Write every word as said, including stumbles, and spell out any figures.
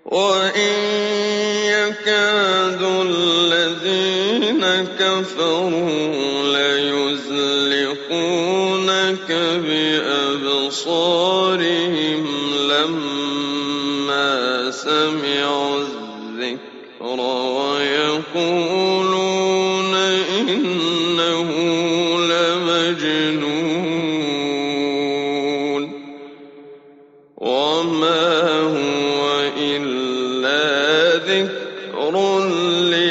وَإِن يَكَادُ الَّذِينَ كَفَرُوا لَيُزْلِقُونَكَ بِأَبْصَارِهِمْ لَمَّا سَمِعُوا الذِّكْرَ وَيَقُولُونَ إِنَّهُ لَمَجْنُونٌ وَمَا هُوَ إِلَّا ذِكْرٌ